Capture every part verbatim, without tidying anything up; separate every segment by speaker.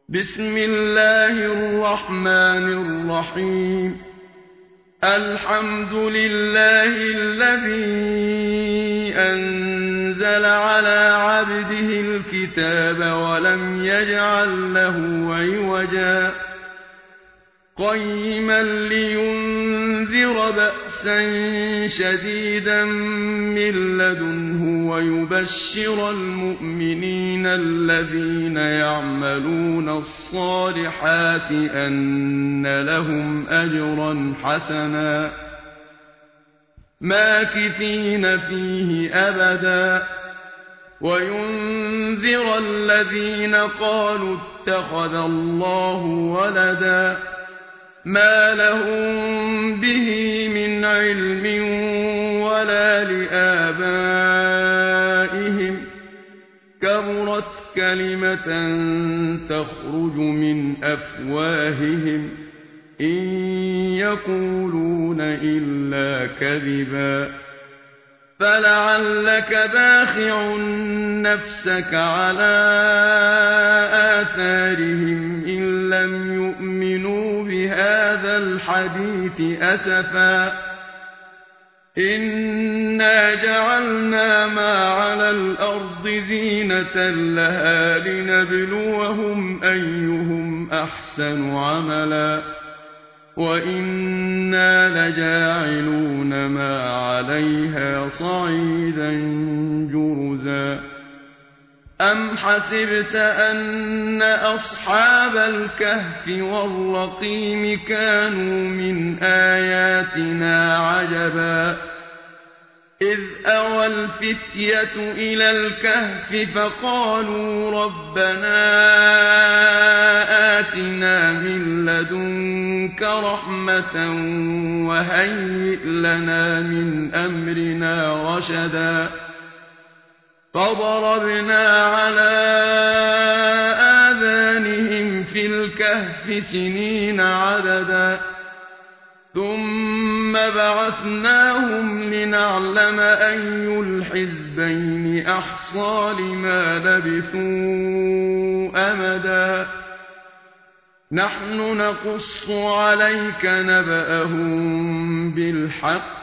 Speaker 1: بسم الله الرحمن الرحيم الحمد لله الذي أنزل على عبده الكتاب ولم يجعل له عوجا قيما لينذر بأسا شديدا من لدنه ويبشر المؤمنين الذين يعملون الصالحات أن لهم أجرا حسنا ماكثين فيه أبدا وينذر الذين قالوا اتخذ الله ولدا ما لهم به من علم ولا لآبائهم كبرت كلمة تخرج من أفواههم إن يقولون إلا كذبا فلعلك باخع نفسك على آثارهم إن لم يؤمنوا بهذا الحديث أسفا إنا جعلنا ما على الأرض زينة لها لنبلوهم أيهم أحسن عملا وإنا لجاعلون ما عليها صعيدا جرزا أم حسبت أن أصحاب الكهف والرقيم كانوا من آياتنا عجبا إذ أوى الفتية إلى الكهف فقالوا ربنا آتنا من لدنك رحمة وهيئ لنا من أمرنا رشدا فضربنا على آذانهم في الكهف سنين عددا ثم بعثناهم لنعلم أي الحزبين أحصى لما لبثوا أمدا نحن نقص عليك نبأهم بالحق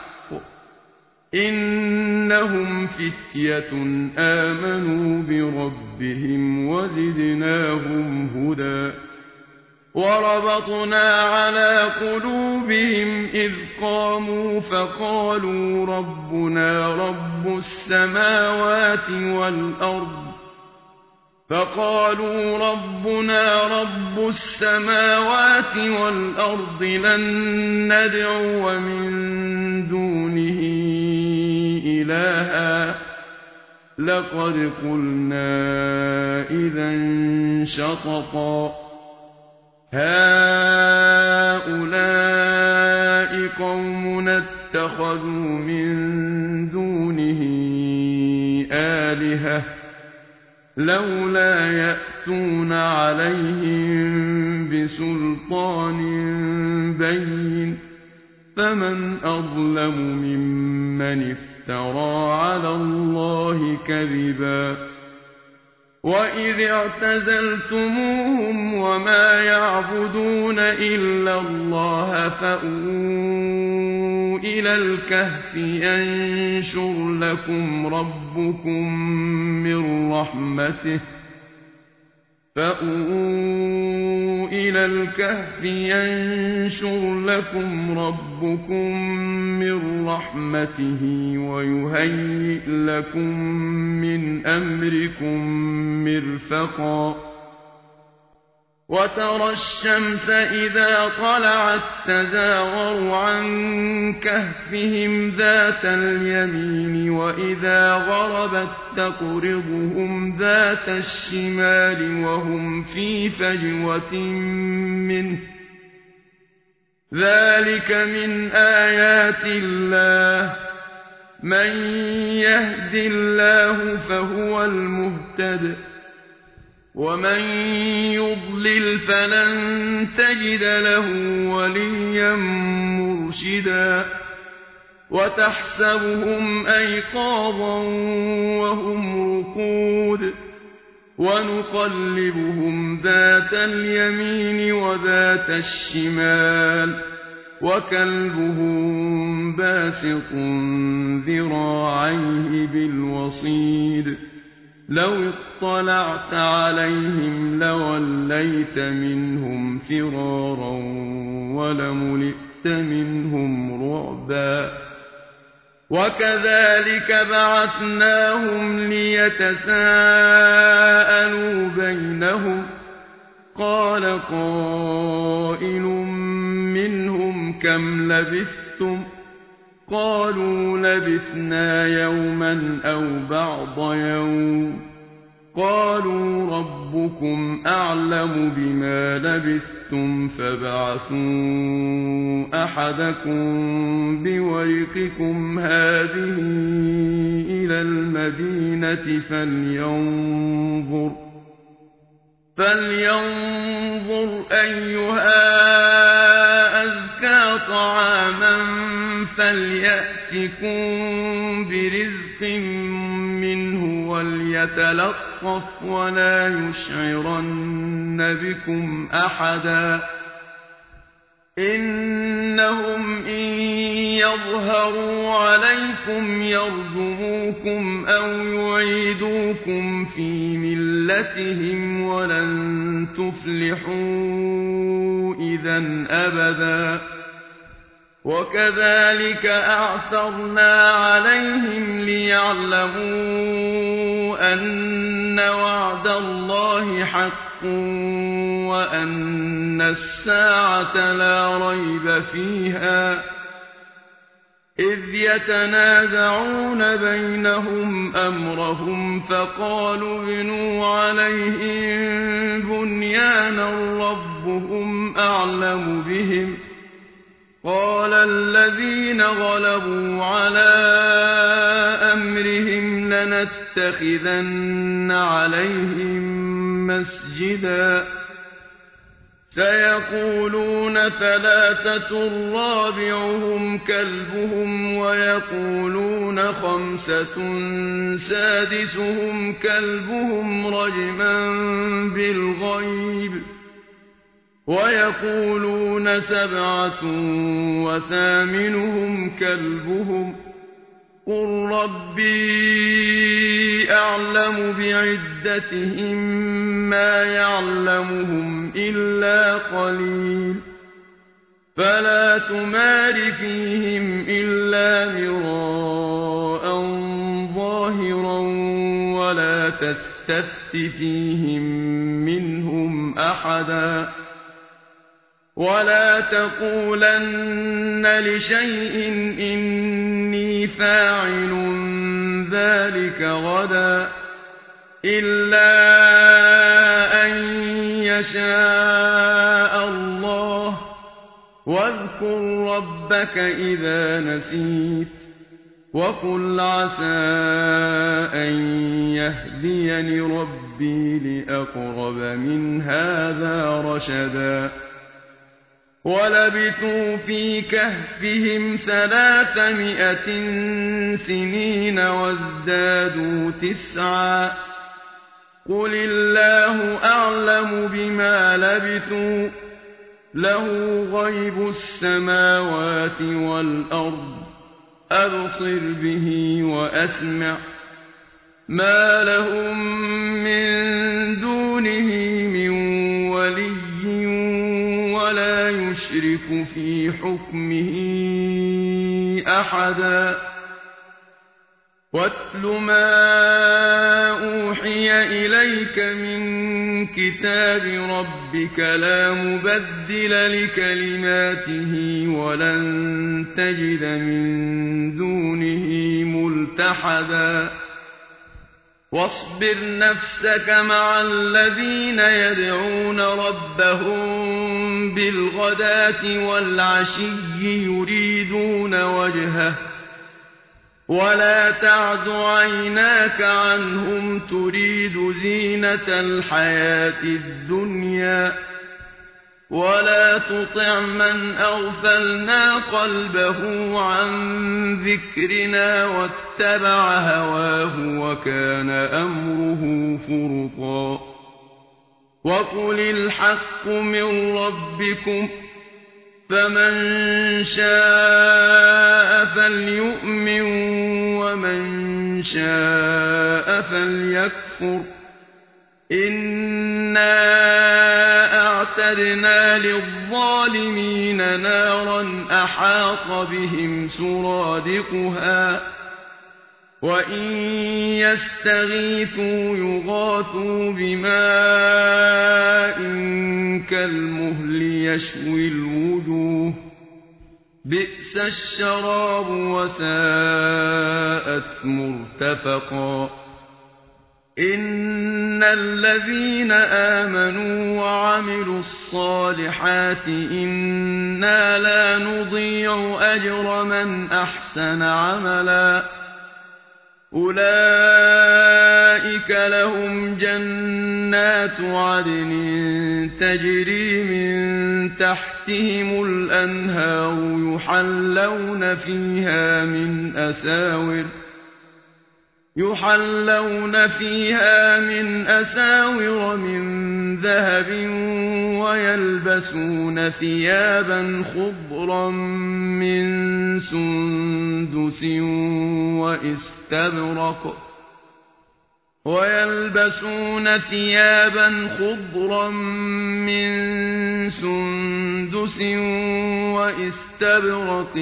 Speaker 1: إنهم فتية آمنوا بربهم وزدناهم هدى وربطنا على قلوبهم إذ قاموا فقالوا ربنا رب السماوات والأرض فقالوا ربنا رب السماوات والأرض لن ندعو من دونه إلها لقد قلنا إذا شططا هؤلاء قوم اتخذوا من دونه آلهة لولا يأتون عليهم بسلطان بين فمن أظلم ممن افترى على الله كذبا وإذ اعتزلتموهم وما يعبدون إلا الله فأووا إلى الكهف ينشر لكم ربكم من رحمته فأووا إلى الكهف ينشر لكم ربكم من رحمته ويهيئ لكم من أمركم مرفقا وترى الشمس إذا طلعت تزاور عن كهفهم ذات اليمين وإذا غربت تقرضهم ذات الشمال وهم في فجوة منه ذلك من آيات الله من يهد الله فهو المهتد ومن يضلل فلن تجد له وليا مرشدا وتحسبهم أيقاظا وهم رقود ونقلبهم ذات اليمين وذات الشمال وكلبهم باسط ذراعيه بالوصيد لو اطلعت عليهم لوليت منهم فرارا ولملئت منهم رعبا وكذلك بعثناهم ليتساءلوا بينهم قال قائل منهم كم لبثتم قالوا لبثنا يوما أو بعض يوم قالوا ربكم أعلم بما لبثتم فابعثوا أحدكم بورقكم هذه إلى المدينة فلينظر فلينظر أيها أزكى طعاما فليأتكم برزق منه وليتلطف ولا يشعرن بكم أحدا إنهم إن يظهروا عليكم يرجموكم أو يعيدوكم في ملتهم ولن تفلحوا إذا أبدا وكذلك أعثرنا عليهم ليعلموا أن وعد الله حق وأن الساعة لا ريب فيها إذ يتنازعون بينهم أمرهم فقالوا ابنوا عليهم بنيانا ربهم أعلم بهم قال الذين غلبوا على أمرهم لنتخذن عليهم مسجدا سيقولون ثلاثة رابعهم كلبهم ويقولون خمسة سادسهم كلبهم رجما بالغيب ويقولون سبعة وثامنهم كلبهم قل ربي أعلم بعدتهم ما يعلمهم إلا قليل فلا تمار فيهم إلا مراء ظاهرا ولا تستفت فيهم منهم أحدا ولا تقولن لشيء إني فاعل ذلك غدا إلا أن يشاء الله واذكر ربك إذا نسيت وقل عسى أن يهديني ربي لأقرب من هذا رشدا ولبثوا في كهفهم ثلاثمائة سنين وازدادوا تسعا قل الله أعلم بما لبثوا له غيب السماوات والأرض أبصر به وأسمع ما لهم من دونه من ولي ولا يشرك في حكمه أحدا واتل ما أوحي إليك من كتاب ربك لا مبدل لكلماته ولن تجد من دونه ملتحدا واصبر نفسك مع الذين يدعون ربهم بالغداة والعشي يريدون وجهه ولا تعد عيناك عنهم تريد زينة الحياة الدنيا ولا تطع من أغفلنا قلبه عن ذكرنا واتبع هواه وكان أمره فرطا وقل الحق من ربكم فمن شاء فليؤمن ومن شاء فليكفر إنا أعتدنا للظالمين نارا أحاط بهم سرادقها وإن يستغيثوا يغاثوا بماء كالمهل يشوي الوجوه بئس الشراب وساءت مرتفقا إن الذين آمنوا وعملوا الصالحات إنا لا نضيع أجر من أحسن عملا أولئك لهم جنات عدن تجري من تحتهم الأنهار يحلون فيها من أساور يحلون فيها من أساور من ذهب ويلبسون ثيابا خضرا من سندس واستبرق ويلبسون ثيابا خضرا من سندس واستبرق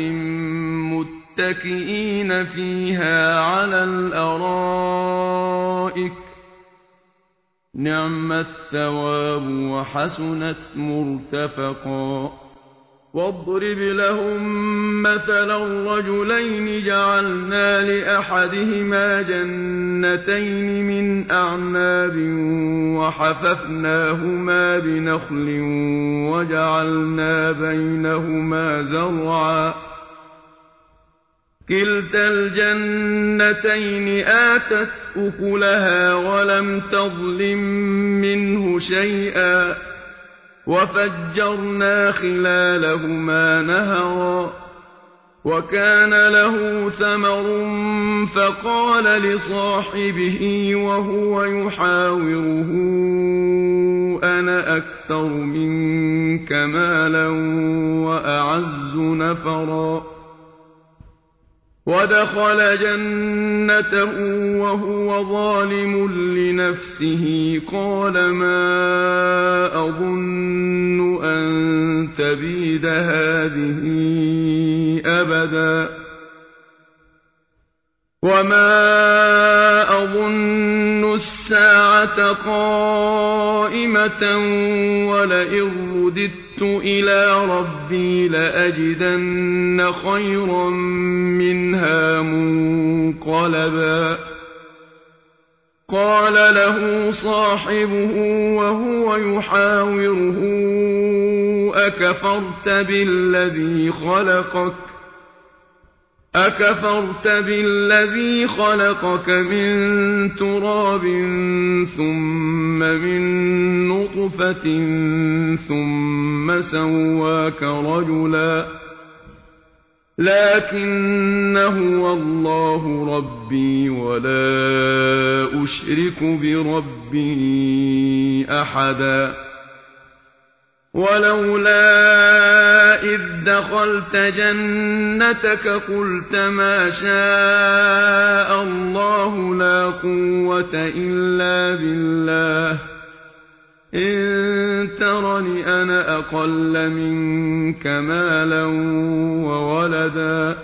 Speaker 1: متكئين فيها على الأرائك نعم الثواب وحسنت مرتفقا واضرب لهم مثلا الرجلين جعلنا لأحدهما جنتين من أعناب وحففناهما بنخل وجعلنا بينهما زرعا كلتا الجنتين آتت أكلها ولم تظلم منه شيئا وفجرنا خلالهما نهرا وكان له ثمر فقال لصاحبه وهو يحاوره أنا أكثر منك مالا وأعز نفرا ودخل جنته وهو ظالم لنفسه قال ما أظن أن تبيد هذه أبدا وما أظن الساعة قائمة ولئن رددت إلى ربي لأجدن خيرا منها منقلبا قال له صاحبه وهو يحاوره أكفرت بالذي خلقك أكفرت بالذي خلقك من تراب ثم من نطفة ثم سواك رجلا لكن هو الله ربي ولا أشرك بربي أحدا ولولا إذ دخلت جنتك قلت ما شاء الله لا قوة إلا بالله إن ترني أنا أقل منك مالا وولدا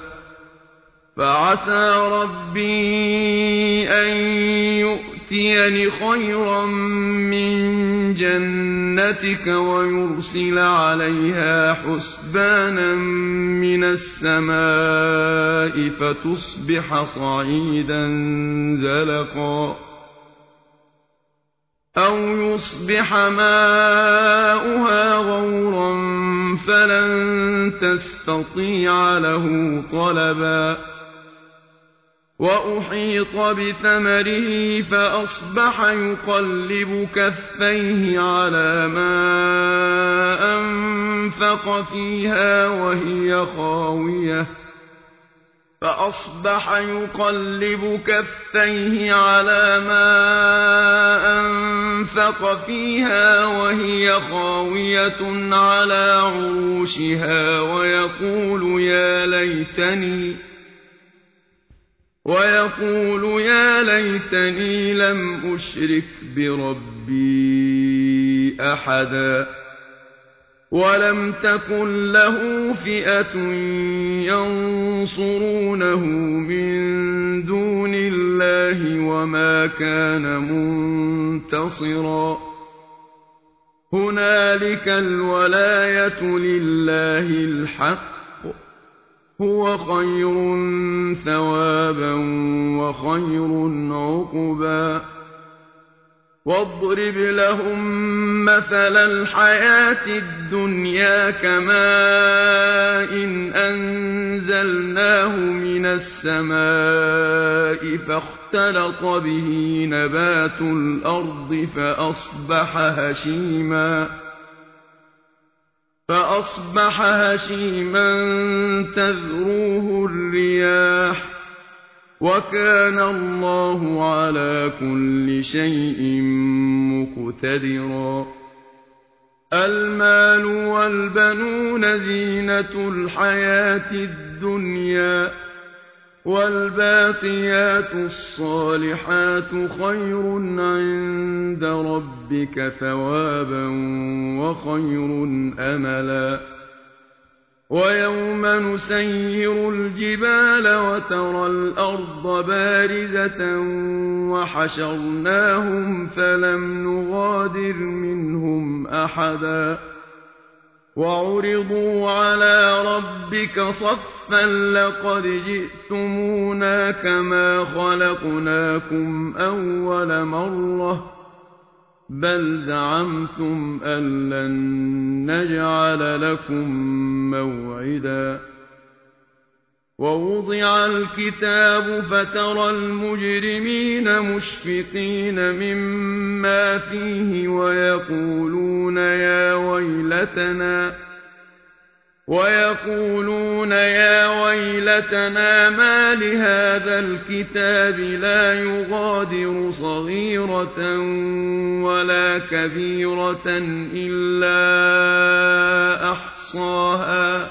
Speaker 1: فعسى ربي أن يؤتيني خيرا من جنتك ويرسل عليها حسبانا من السماء فتصبح صعيدا زلقا أو يصبح ماؤها غورا فلن تستطيع له طلبا وأحيط بثمره فأصبح يقلب كفيه على ما أنفق أنفق فيها وهي خاوية فأصبح يقلب كفيه على ما أنفق فيها وهي خاوية على عروشها ويقول يا ليتني ويقول يا ليتني لم أشرك بربي أحدا ولم تكن له فئة ينصرونه من دون الله وما كان منتصرا هنالك الولاية لله الحق هو خير ثوابا وخير عقبا واضرب لهم مثل الحياة الدنيا كماء إن أنزلناه من السماء فاختلط به نبات الأرض فأصبح هشيما فأصبح هشيما تذروه الرياح وكان الله على كل شيء مقتدرا المال والبنون زينة الحياة الدنيا والباقيات الصالحات خير عند ربك ثوابا وخير أملا ويوم نسير الجبال وترى الأرض بارزة وحشرناهم فلم نغادر منهم أحدا وعرضوا على ربك صفا لقد جئتمونا كما خلقناكم أول مرة بل زعمتم أن لن نجعل لكم موعدا ووضع الكتاب فترى المجرمين مشفقين مما فيه ويقولون يا ويلتنا ويقولون يا ويلتنا ما لهذا الكتاب لا يغادر صغيرة ولا كبيرة إلا أحصاها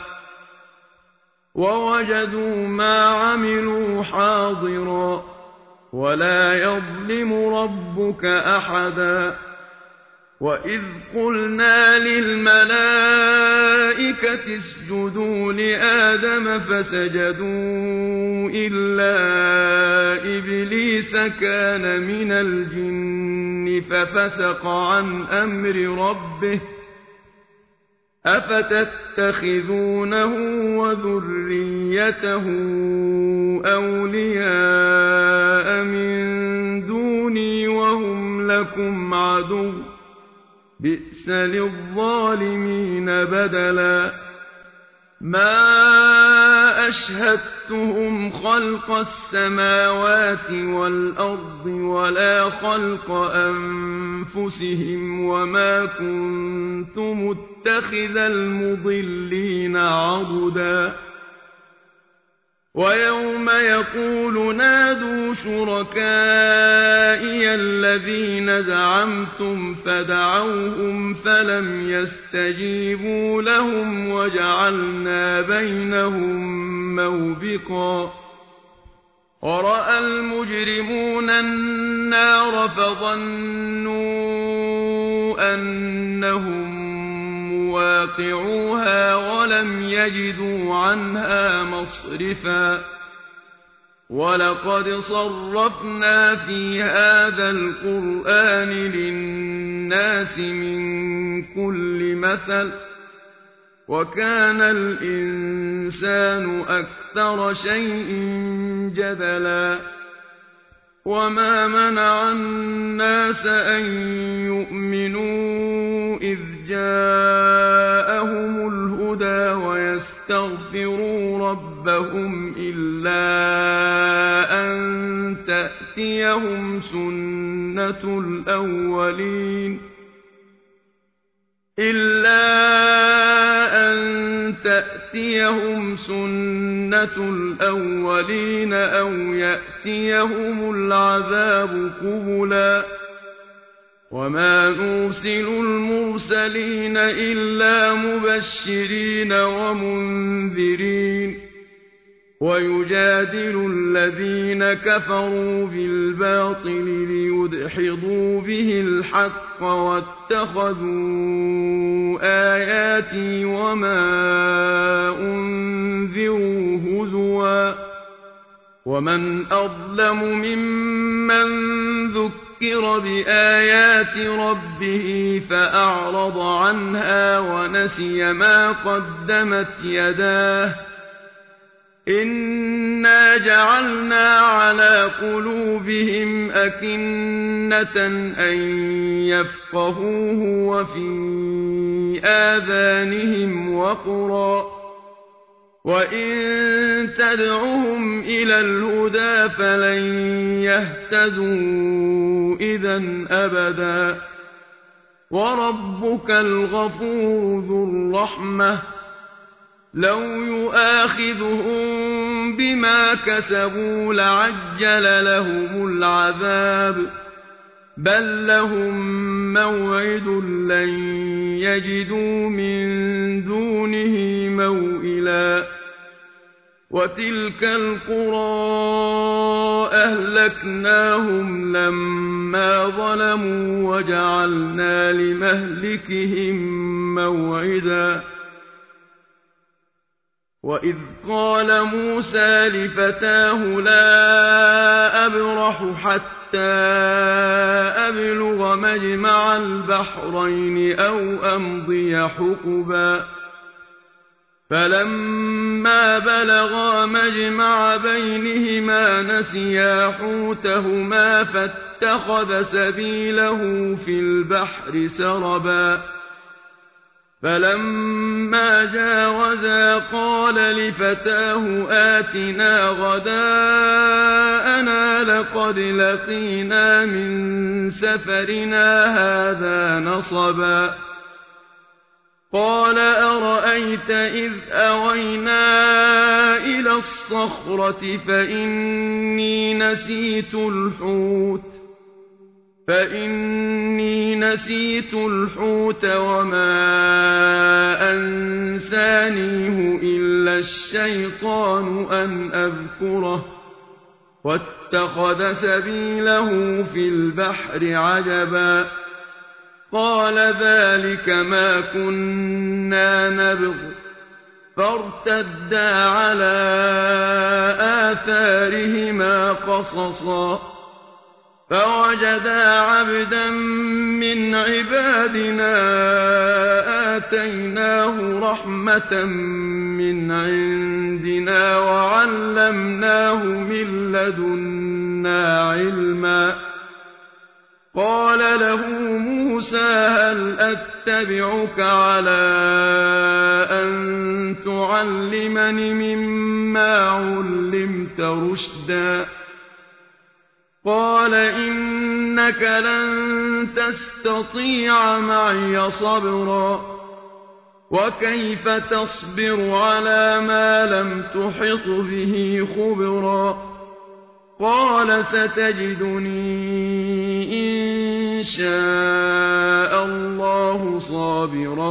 Speaker 1: ووجدوا ما عملوا حاضرا ولا يظلم ربك أحدا وإذ قلنا للملائكة اسجدوا لآدم فسجدوا إلا إبليس كان من الجن ففسق عن أمر ربه أفتتخذونه وذريته أولياء من دوني وهم لكم عدو بئس للظالمين بدلا ما أشهدتهم خلق السماوات والأرض ولا خلق أنفسهم وما كنت متخذ المضلين عضدا ويوم يقول نادوا شركائي الذين زعمتم فدعوهم فلم يستجيبوا لهم وجعلنا بينهم موبقا ورأى المجرمون النار فظنوا أنهم مواقعوها ولم يجدوا عنها مصرفا ولقد صرفنا في هذا القرآن للناس من كل مثل وكان الإنسان أكثر شيء جدلا وما منع الناس أن يؤمنوا إذ جاءهم الهدى ويستغفروا ربهم إلا أن تأتيهم سنة الأولين إلا تَأْتِيَهُمْ سُنَّةُ الْأَوَّلِينَ أَوْ يَأْتِيَهُمُ الْعَذَابُ قُبُلًا وَمَا نُرْسِلُ الْمُرْسَلِينَ إِلَّا مُبَشِّرِينَ وَمُنذِرِينَ وَيُجَادِلُ الَّذِينَ كَفَرُوا بِالْبَاطِلِ لِيُدْحِضُوا بِهِ الْحَقَّ وَاتَّخَذُوا آيَاتِي وَمَا أُنذِرُوا هُزُوًا وَمَنْ أَظْلَمُ مِمَّنْ ذُكِّرَ بِآيَاتِ رَبِّهِ فَأَعْرَضَ عَنْهَا وَنَسِيَ مَا قَدَّمَتْ يَدَاهُ إِنَّا جَعَلْنَا عَلَىٰ قُلُوبِهِمْ أَكِنَّةً أَن يَفْقَهُوهُ وَفِي آذَانِهِمْ وَقْرًا ۚ وَإِن تَدْعُهُمْ إِلَى الْهُدَىٰ فَلَن يَهْتَدُوا إِذًا أَبَدًا ۚ وَرَبُّكَ الْغَفُورُ ذُو الرَّحْمَةِ لَوْ يُؤَاخِذُهُم بِمَا كَسَبُوا لَعَجَّلَ لَهُمُ الْعَذَابَ ۚ بَل لَّهُم مَّوْعِدٌ لَّن يَجِدُوا مِن دُونِهِ مَوْئِلًا وَتِلْكَ الْقُرَىٰ أَهْلَكْنَاهُمْ لَمَّا ظَلَمُوا وَجَعَلْنَا لِمَهْلِكِهِم مَّوْعِدًا وَإِذْ قَالَ مُوسَىٰ لِفَتَاهُ لَا أَبْرَحُ حَتَّىٰ أَبْلُغَ مَجْمَعَ الْبَحْرَيْنِ أَوْ أَمْضِيَ حُقُبًا فَلَمَّا بَلَغَا مَجْمَعَ بَيْنِهِمَا نَسِيَا حُوتَهُمَا فَاتَّخَذَ سَبِيلَهُ فِي الْبَحْرِ سَرَبًا فَلَمَّا جَاوَزَا قَالَ لِفَتَاهُ آتِنَا غَدَاءَنَا لَقَدْ لَقِينَا مِن سَفَرِنَا هَٰذَا نَصَبًا قَالَ أَرَأَيْتَ إِذْ أَوَيْنَا إِلَى الصَّخْرَةِ فَإِنِّي نَسِيتُ الْحُوتَ فَإِنِّي نَسِيتُ الْحُوتَ وَمَا أَنسَانِيهُ إِلَّا الشَّيْطَانُ أَنْ أَذْكُرَهُ وَاتَّخَذَ سَبِيلَهُ فِي الْبَحْرِ عَجَبًا قَالَ ذَٰلِكَ مَا كُنَّا نَبْغِ فَارْتَدَّا عَلَىٰ آثَارِهِمَا قَصَصًا فَوَجَدَا عَبْدًا مِّنْ عِبَادِنَا آتَيْنَاهُ رَحْمَةً مِّنْ عِندِنَا وَعَلَّمْنَاهُ مِن لَّدُنَّا عِلْمًا قَالَ لَهُ مُوسَىٰ هَلْ أَتَّبِعُكَ عَلَىٰ أَن تُعَلِّمَنِ مِمَّا عُلِّمْتَ رُشْدًا قَالَ إِنَّكَ لَن تَسْتَطِيعَ مَعِيَ صَبْرًا وَكَيْفَ تَصْبِرُ عَلَىٰ مَا لَمْ تُحِطْ بِهِ خُبْرًا قَالَ سَتَجِدُنِي إِن شَاءَ اللَّهُ صَابِرًا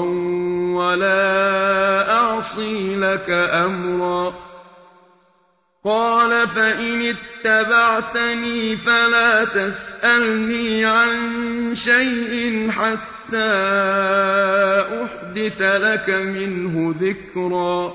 Speaker 1: وَلَا أَعْصِي لَكَ أَمْرًا قَالَ فَإِنِ اتَّبَعْتَنِي فَلَا تَسْأَلْنِي عَن شَيْءٍ حَتَّىٰ أُحْدِثَ لَكَ مِنْهُ ذِكْرًا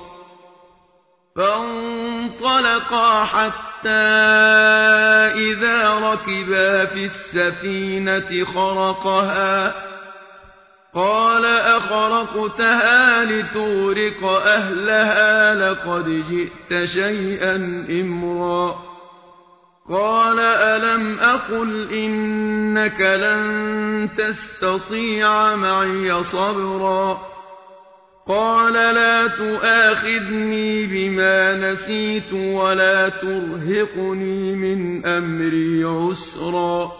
Speaker 1: فَانطَلَقَا حَتَّىٰ إِذَا رَكِبَا فِي السَّفِينَةِ خَرَقَهَا قَالَ أَخَرَقْتَهَا لِتُغْرِقَ أَهْلَهَا لَقَدْ جِئْتَ شَيْئًا إِمْرًا قَالَ أَلَمْ أَقُلْ إِنَّكَ لَن تَسْتَطِيعَ مَعِيَ صَبْرًا قَالَ لَا تُؤَاخِذْنِي بِمَا نَسِيتُ وَلَا تُرْهِقْنِي مِنْ أَمْرِي عُسْرًا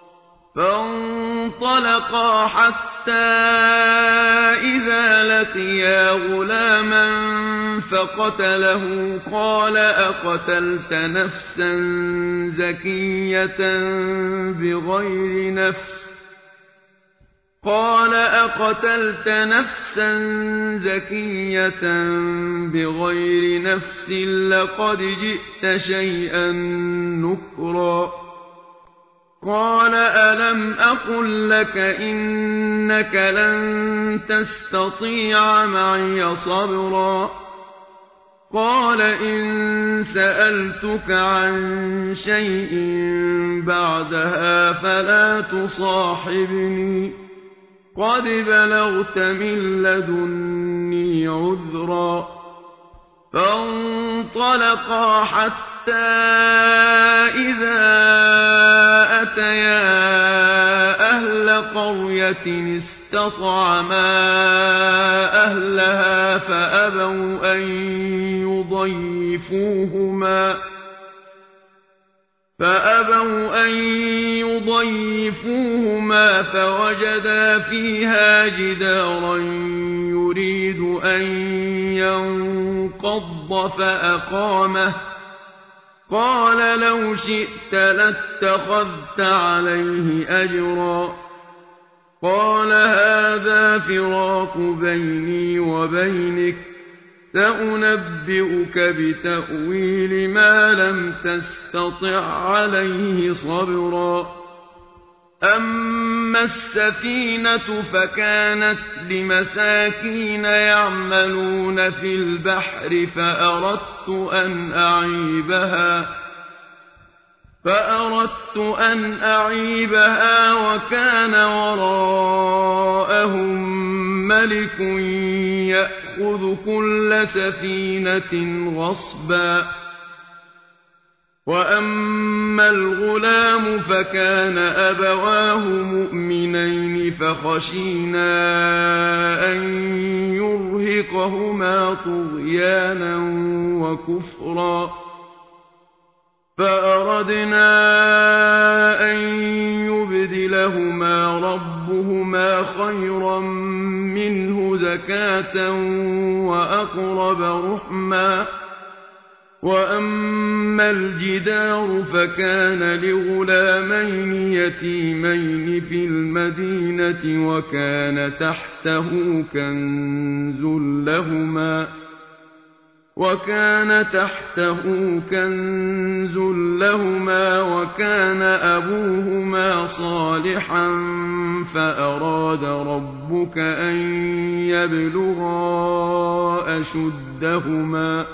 Speaker 1: فَانطَلَقَا حَتَّىٰ إِذَا لَقِيَا غُلَامًا فقتله قال أقتلت نفسا زكية بغير نفس قال أقتلت نفسا زكية بغير نفس لقد جئت شيئا نكرا قال ألم أقل لك إنك لن تستطيع معي صبرا قال إن سألتك عن شيء بعدها فلا تصاحبني قد بلغت من لدني عذرا فانطلقا حتى إذا أتيا أهل قرية استطعما أهلها فأبوا أن يضيفوهما فأبوا أن يضيفوهما فوجدا فيها جدارا يريد أن ينقض فأقامه قال لو شئت لاتخذت عليه أجرا قال هذا فراق بيني وبينك سأنبئك بتأويل ما لم تستطع عليه صبرا أما السفينة فكانت لمساكين يعملون في البحر فأردت أن أعيبها فأردت أن أعيبها وكان وراءهم ملك يأخذ كل سفينة غصبا وأما الغلام فكان أبواه مؤمنين فخشينا أن يرهقهما طغيانا وكفرا فأردنا أن يبدلهما ربهما خيرا منه زكاة وأقرب رحما وأما الجدار فكان لغلامين يتيمين في المدينة وكان تحته كنز لهما وكان تحته كنز لهما وكان أبوهما صالحا فأراد ربك أن يبلغا أشدهما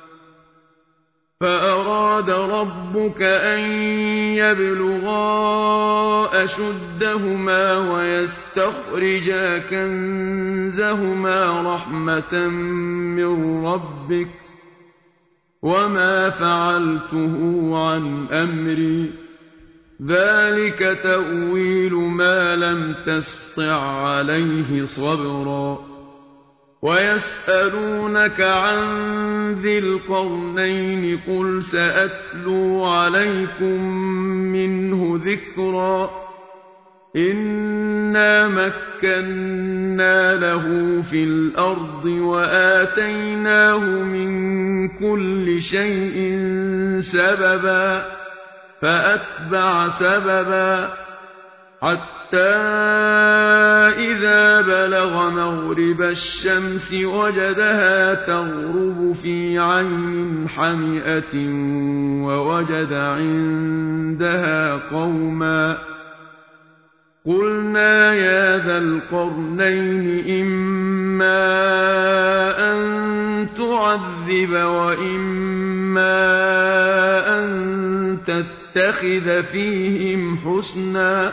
Speaker 1: فأراد ربك أن يبلغا أشدهما ويستخرجا كنزهما رحمة من ربك وما فعلته عن أمري ذلك تأويل ما لم تسطع عليه صبرا ويسألونك عن ذي القرنين قل سأتلو عليكم منه ذكرا إنا مكنا له في الأرض وآتيناه من كل شيء سببا فأتبع سببا حتى إذا بلغ مغرب الشمس وجدها تغرب في عين حمئة ووجد عندها قوما قلنا يا ذا القرنين إما أن تعذب وإما أن تتخذ فيهم حسنا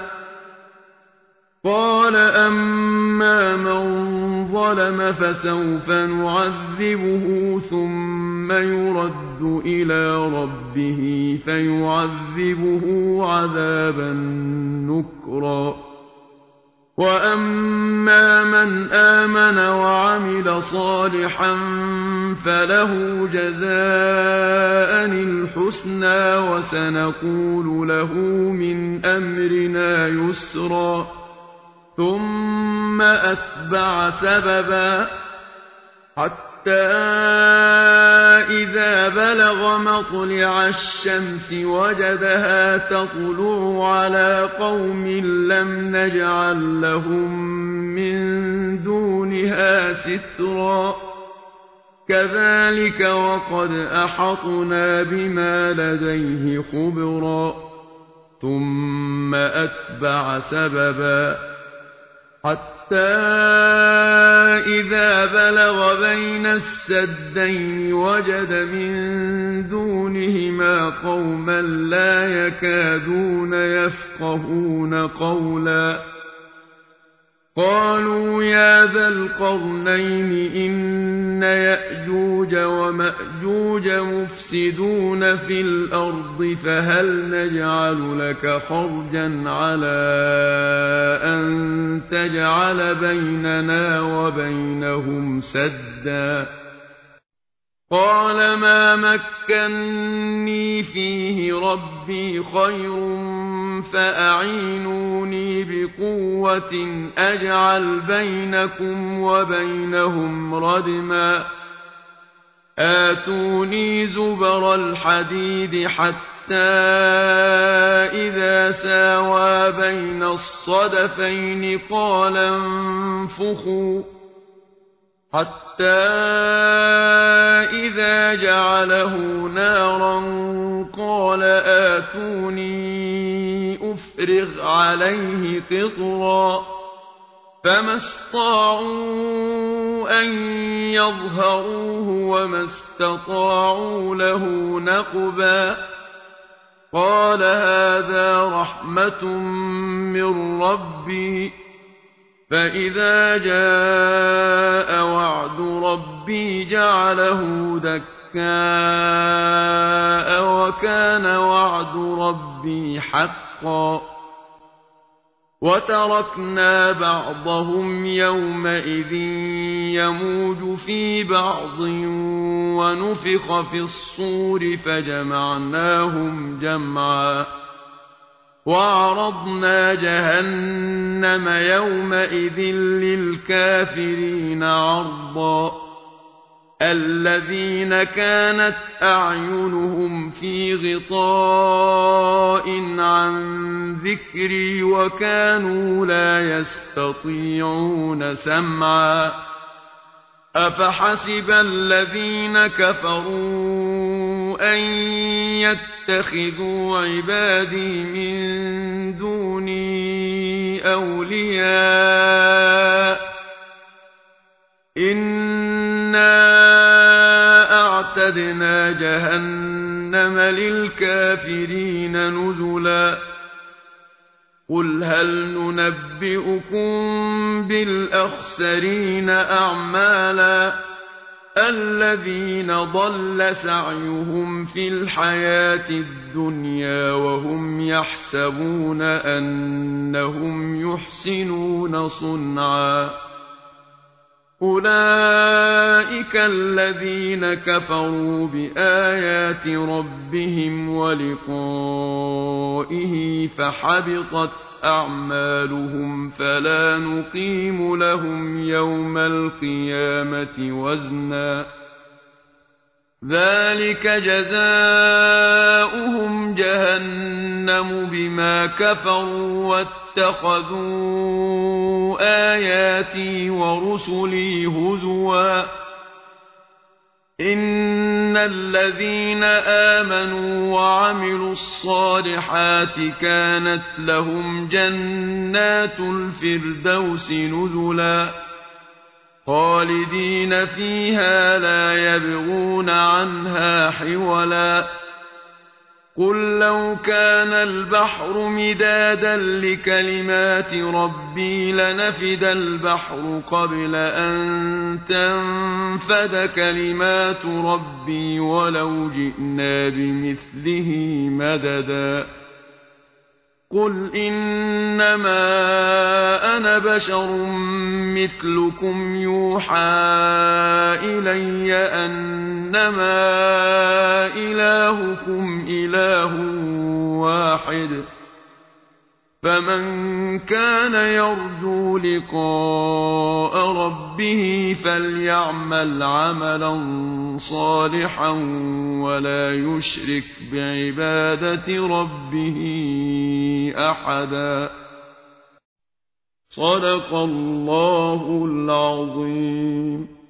Speaker 1: قال أما من ظلم فسوف نعذبه ثم يرد إلى ربه فيعذبه عذابا نكرا وأما من آمن وعمل صالحا فله جزاء الحسنى وسنقول له من أمرنا يسرا ثم أتبع سببا حتى حتى إذا بلغ مطلع الشمس وجدها تطلع على قوم لم نجعل لهم من دونها سترا كذلك وقد أحطنا بما لديه خبرا ثم أتبع سببا حتى إذا بلغ بين السدين وجد من دونهما قوما لا يكادون يفقهون قولا قالوا يا ذا القرنين إن يأجوج ومأجوج مفسدون في الأرض فهل نجعل لك خرجا على أن تجعل بيننا وبينهم سدا قال ما مكني فيه ربي خير فأعينوني بقوة أجعل بينكم وبينهم ردما آتوني زبر الحديد حتى إذا ساوى بين الصدفين قال انفخوا حتى إذا جعله نارا قال آتوني أفرغ عليه قطرا فما استطاعوا أن يظهروه وما استطاعوا له نقبا قال هذا رحمة من ربي فإذا جاء وعد ربي جعله دكاء وكان وعد ربي حقا وتركنا بعضهم يومئذ يموج في بعض ونفخ في الصور فجمعناهم جمعا وعرضنا جهنم يومئذ للكافرين عرضا الذين كانت أعينهم في غطاء عن ذكري وكانوا لا يستطيعون سمعا أفحسب الذين كفروا أن يتخذوا عبادي من دوني أولياء إنا أعتدنا جهنم للكافرين نزلا قل هل ننبئكم بالأخسرين أعمالا الذين ضل سعيهم في الحياة الدنيا وهم يحسبون أنهم يحسنون صنعا أولئك الذين كفروا بآيات ربهم ولقائه فحبطت أعمالهم فلا نقيم لهم يوم القيامة وزنا ذلك جزاؤهم جهنم بما كفروا واتخذوا آياتي ورسلي هزوا إن الذين آمنوا وعملوا الصالحات كانت لهم جنات الفردوس نزلا خالدين فيها لا يبغون عنها حولا قل لو كان البحر مدادا لكلمات ربي لنفد البحر قبل أن تنفد كلمات ربي ولو جئنا بمثله مددا قل إنما أنا بشر مثلكم يوحى إلي أنما إلهكم إله واحد فمن كان يرجو لقاء ربه فليعمل عملا صالحا ولا يشرك بعبادة ربه أحدا. صدق الله العظيم.